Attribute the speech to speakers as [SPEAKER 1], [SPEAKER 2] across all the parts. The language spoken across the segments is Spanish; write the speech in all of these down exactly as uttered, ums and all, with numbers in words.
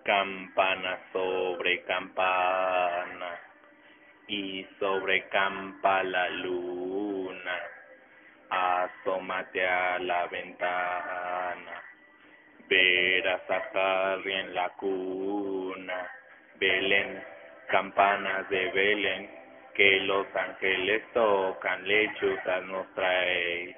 [SPEAKER 1] Campana sobre campana, y sobre campa la luna. Asómate a la ventana, verás a Harry en la cuna. Belén, campanas de Belén, que los ángeles tocan, lechuzas nos traéis.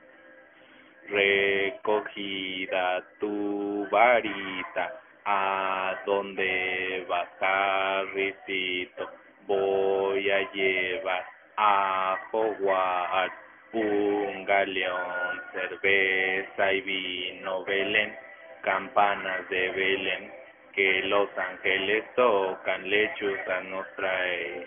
[SPEAKER 1] Recogida tu varita, ¿a dónde vas, Harrycito? Voy a llevar a Hogwarts un galeón, cerveza y vino. Belén, campanas de Belén, que los ángeles tocan, lechuzas nos trae.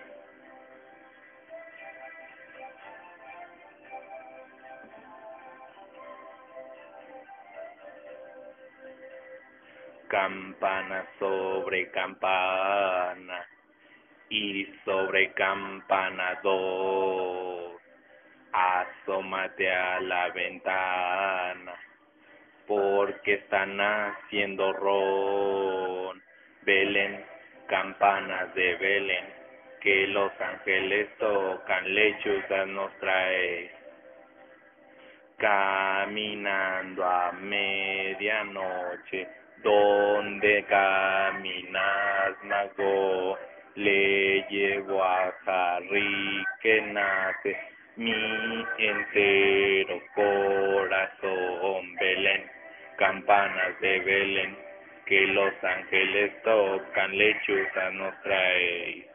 [SPEAKER 1] Campana sobre campana, y sobre campana dos. Asómate a la ventana, porque están haciendo ron. Belén, campanas de Belén, que los ángeles tocan, lechuzas nos trae. Caminando a medianoche, ¿dónde caminas, mago? Le llevo a Harry que nace mi entero corazón. Belén, campanas de Belén, que los ángeles tocan, lechuzas nos trae.